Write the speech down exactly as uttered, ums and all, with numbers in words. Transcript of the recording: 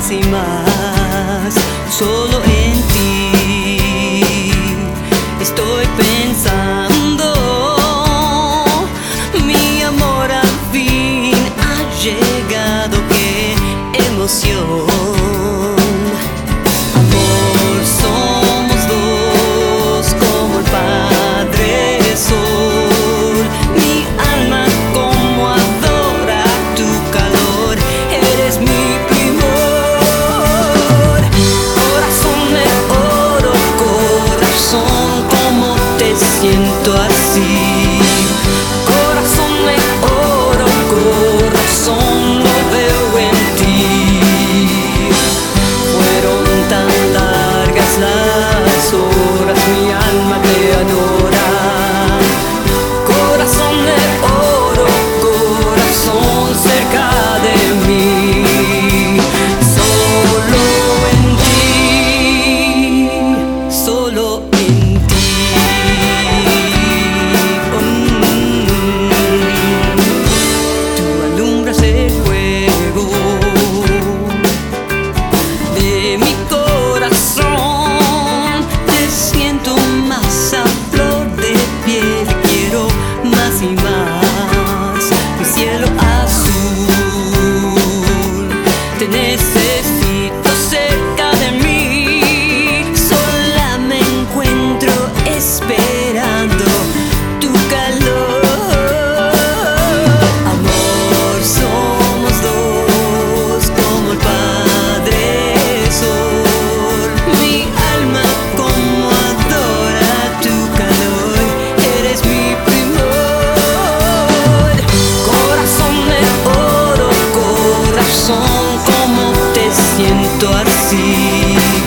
más y más. Solo en ti estoy pensando. Mi amor al fin ha llegado, qué emoción. Amor, somos dos como el Padre Sol. Mi alma como adora tu calor. Eres mi primor. Corazón de oro, corazón, como te siento así. Corazón de oro, corazón, lo veo en ti. Fueron tan largas las horas, mi alma te adora. Corazón de oro, corazón cerca de mí. Solo en ti, solo en ti. Tú alumbras el fuego de mi corazón. Te siento más a flor de piel. Quiero más y más. Mi cielo azul, te necesito cerca de mí. Sola me encuentro esperando tu calor. Amor, somos dos como el Padre Sol. Mi alma como adora tu calor. Eres mi primor. Corazón de oro, corazón, como te siento así.